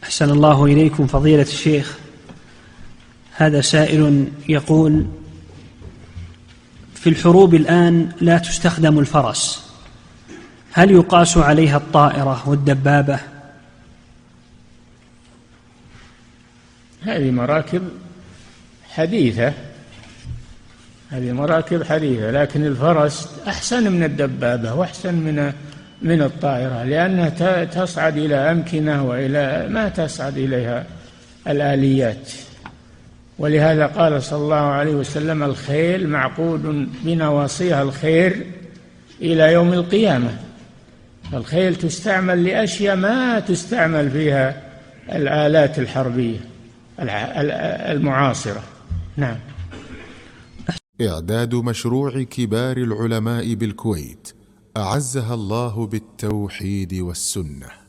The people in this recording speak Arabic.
أحسن الله إليكم فضيلة الشيخ. هذا سائل يقول: في الحروب الآن لا تستخدم الفرس، هل يقاس عليها الطائرة والدبابة؟ هذه مراكب حديثة، لكن الفرس أحسن من الدبابة وأحسن من الطائرة، لأنها تصعد إلى أمكنة وإلى ما تصعد إليها الآليات. ولهذا قال صلى الله عليه وسلم: الخيل معقود بنواصيها الخير إلى يوم القيامة. الخيل تستعمل لأشياء ما تستعمل فيها الآلات الحربية المعاصرة. نعم. إعداد مشروع كبار العلماء بالكويت أعزها الله بالتوحيد والسنة.